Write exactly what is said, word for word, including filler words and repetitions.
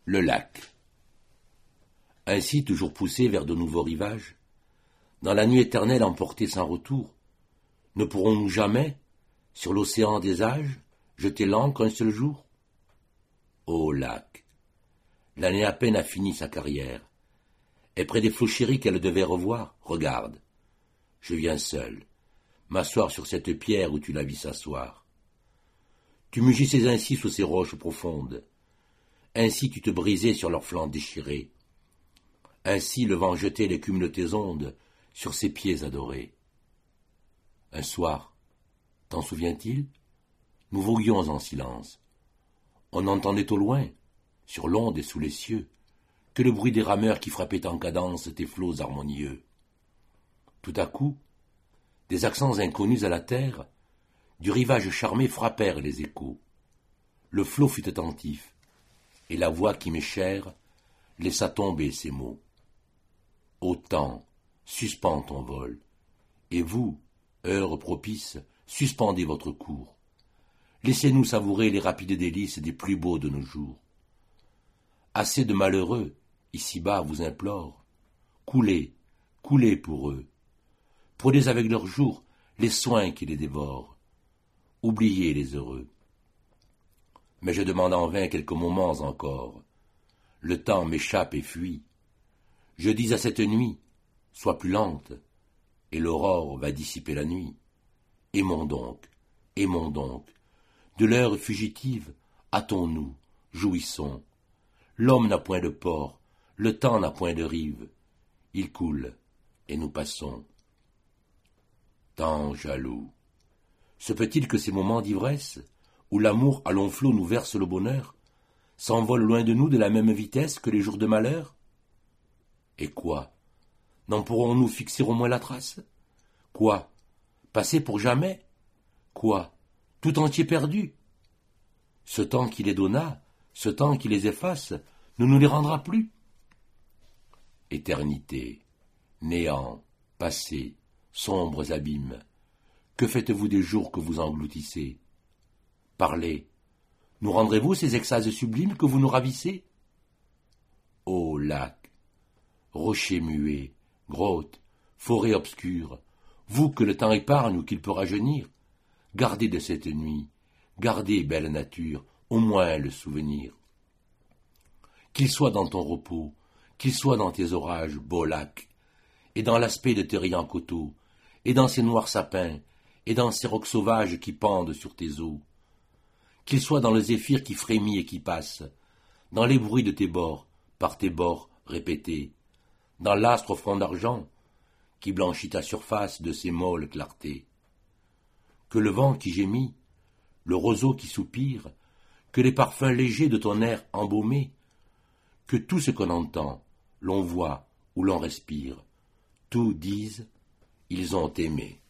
Le lac. Ainsi, toujours poussés vers de nouveaux rivages, dans la nuit éternelle emportés sans retour, ne pourrons-nous jamais, sur l'océan des âges, jeter l'ancre un seul jour? Ô lac, l'année à peine a fini sa carrière, et près des flots chéris qu'elle devait revoir, regarde, je viens seul, m'asseoir sur cette pierre où tu la vis s'asseoir. Tu mugissais ainsi sous ces roches profondes, ainsi tu te brisais sur leurs flancs déchirés, ainsi le vent jetait l'écume de tes ondes sur ces pieds adorés. Un soir, t'en souvient-il? Nous voguions en silence. On entendait au loin, sur l'onde et sous les cieux, que le bruit des rameurs qui frappaient en cadence tes flots harmonieux. Tout à coup, des accents inconnus à la terre, du rivage charmé frappèrent les échos. Le flot fut attentif, et la voix qui m'est chère laissa tomber ces mots. Ô temps, suspends ton vol, et vous, heure propice, suspendez votre cours. Laissez-nous savourer les rapides délices des plus beaux de nos jours. Assez de malheureux, ici-bas, vous implore. Coulez, coulez pour eux. Prenez avec leurs jours les soins qui les dévorent. Oubliez les heureux. Mais je demande en vain quelques moments encore. Le temps m'échappe et fuit. Je dis à cette nuit, sois plus lente, et l'aurore va dissiper la nuit. Aimons donc, aimons donc, de l'heure fugitive, hâtons-nous, jouissons. L'homme n'a point de port, le temps n'a point de rive. Il coule, et nous passons. Temps jaloux, se peut-il que ces moments d'ivresse, où l'amour à long flot nous verse le bonheur, s'envolent loin de nous de la même vitesse que les jours de malheur? Et quoi? N'en pourrons-nous fixer au moins la trace? Quoi? Passer pour jamais? Quoi? Tout entier perdu? Ce temps qui les donna, ce temps qui les efface, ne nous les rendra plus? Éternité, néant, passé, sombres abîmes, que faites-vous des jours que vous engloutissez? Parlez, nous rendrez-vous ces extases sublimes que vous nous ravissez? Ô lac, rochers muets, grottes, forêts obscures, vous que le temps épargne ou qu'il peut rajeunir, gardez de cette nuit, gardez, belle nature, au moins le souvenir. Qu'il soit dans ton repos, qu'il soit dans tes orages, beau lac, et dans l'aspect de tes riants coteaux, et dans ces noirs sapins, et dans ces rocs sauvages qui pendent sur tes eaux, qu'il soit dans le zéphyr qui frémit et qui passe, dans les bruits de tes bords, par tes bords répétés, dans l'astre front d'argent, qui blanchit ta surface de ses molles clartés. Que le vent qui gémit, le roseau qui soupire, que les parfums légers de ton air embaumé, que tout ce qu'on entend, l'on voit ou l'on respire, tout disent, ils ont aimé.